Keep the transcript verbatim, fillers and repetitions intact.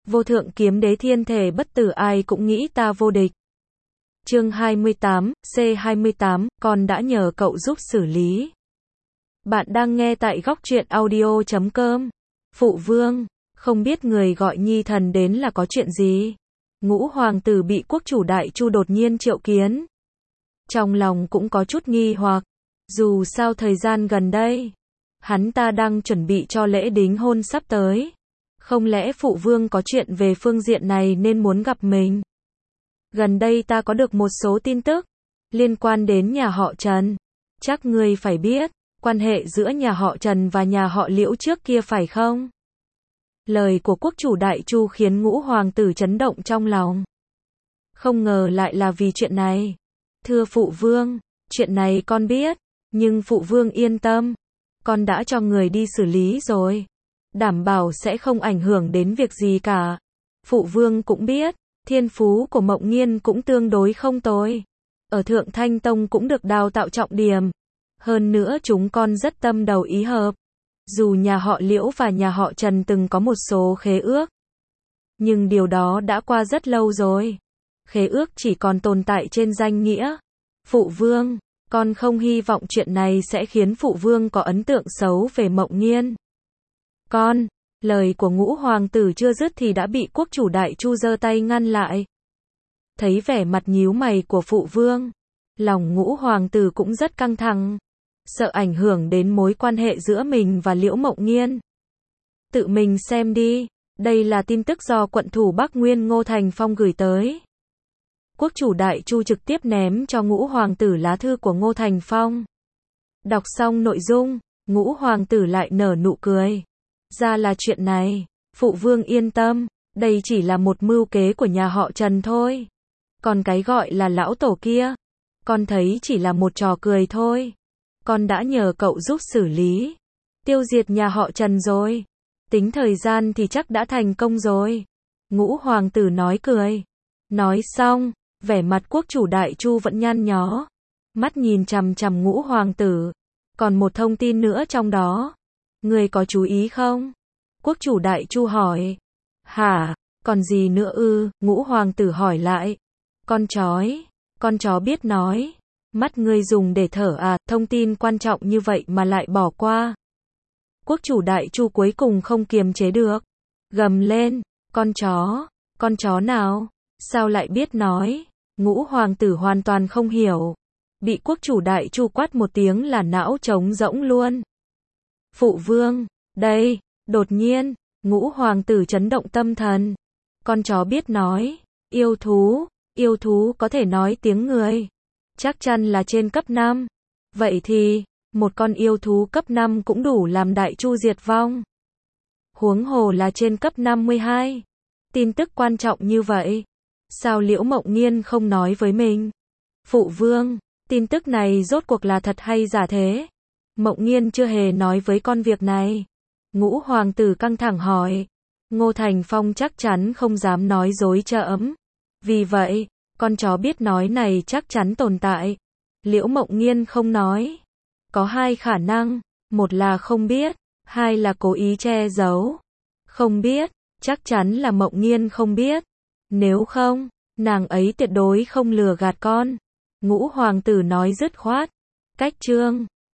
Vô thượng kiếm đế thiên thể bất tử ai cũng nghĩ ta vô địch. Chương hai mươi tám, C hai mươi tám, con đã nhờ cậu giúp xử lý. Bạn đang nghe tại góc truyện audio chấm com. Phụ vương, không biết người gọi nhi thần đến là có chuyện gì? Ngũ hoàng tử bị quốc chủ Đại Chu đột nhiên triệu kiến. Trong lòng cũng có chút nghi hoặc, dù sao thời gian gần đây, hắn ta đang chuẩn bị cho lễ đính hôn sắp tới. Không lẽ phụ vương có chuyện về phương diện này nên muốn gặp mình? Gần đây ta có được một số tin tức liên quan đến nhà họ Trần. Chắc ngươi phải biết, quan hệ giữa nhà họ Trần và nhà họ Liễu trước kia phải không? Lời của quốc chủ Đại Chu khiến ngũ hoàng tử chấn động trong lòng. Không ngờ lại là vì chuyện này. Thưa phụ vương, chuyện này con biết, nhưng phụ vương yên tâm, con đã cho người đi xử lý rồi. Đảm bảo sẽ không ảnh hưởng đến việc gì cả. Phụ vương cũng biết, thiên phú của Mộng Nghiên cũng tương đối không tồi. Ở Thượng Thanh Tông cũng được đào tạo trọng điểm. Hơn nữa chúng con rất tâm đầu ý hợp. Dù nhà họ Liễu và nhà họ Trần từng có một số khế ước, nhưng điều đó đã qua rất lâu rồi. Khế ước chỉ còn tồn tại trên danh nghĩa. Phụ vương, con không hy vọng chuyện này sẽ khiến phụ vương có ấn tượng xấu về Mộng Nghiên. Con, lời của ngũ hoàng tử chưa dứt thì đã bị quốc chủ Đại Chu giơ tay ngăn lại. Thấy vẻ mặt nhíu mày của phụ vương, lòng ngũ hoàng tử cũng rất căng thẳng, sợ ảnh hưởng đến mối quan hệ giữa mình và Liễu Mộng Nghiên. Tự mình xem đi, đây là tin tức do quận thủ Bắc Nguyên Ngô Thành Phong gửi tới. Quốc chủ Đại Chu trực tiếp ném cho ngũ hoàng tử lá thư của Ngô Thành Phong. Đọc xong nội dung, ngũ hoàng tử lại nở nụ cười. Ra là chuyện này, phụ vương yên tâm, đây chỉ là một mưu kế của nhà họ Trần thôi. Còn cái gọi là lão tổ kia, con thấy chỉ là một trò cười thôi. Con đã nhờ cậu giúp xử lý, tiêu diệt nhà họ Trần rồi. Tính thời gian thì chắc đã thành công rồi. Ngũ hoàng tử nói cười. Nói xong, vẻ mặt quốc chủ Đại Chu vẫn nhăn nhó, mắt nhìn chằm chằm ngũ hoàng tử. Còn một thông tin nữa trong đó, người có chú ý không? Quốc chủ Đại Chu hỏi. Hả, còn gì nữa ư? Ngũ hoàng tử hỏi lại. Con chói, con chó biết nói. Mắt ngươi dùng để thở à, thông tin quan trọng như vậy mà lại bỏ qua. Quốc chủ Đại Chu cuối cùng không kiềm chế được, gầm lên, con chó, con chó nào, sao lại biết nói? Ngũ hoàng tử hoàn toàn không hiểu, bị quốc chủ Đại Chu quát một tiếng là não trống rỗng luôn. Phụ vương, đây, đột nhiên, ngũ hoàng tử chấn động tâm thần. Con chó biết nói, yêu thú, yêu thú có thể nói tiếng người. Chắc chắn là trên cấp năm. Vậy thì, một con yêu thú cấp năm cũng đủ làm Đại Chu diệt vong. Huống hồ là trên cấp năm mươi hai. Tin tức quan trọng như vậy, sao Liễu Mộng Nghiên không nói với mình? Phụ vương, tin tức này rốt cuộc là thật hay giả thế? Mộng Nghiên chưa hề nói với con việc này. Ngũ hoàng tử căng thẳng hỏi. Ngô Thành Phong chắc chắn không dám nói dối chỡm. Vì vậy, con chó biết nói này chắc chắn tồn tại. Liễu Mộng Nghiên không nói. Có hai khả năng, một là không biết, hai là cố ý che giấu. Không biết, chắc chắn là Mộng Nghiên không biết. Nếu không, nàng ấy tuyệt đối không lừa gạt con. Ngũ hoàng tử nói dứt khoát. Cách chương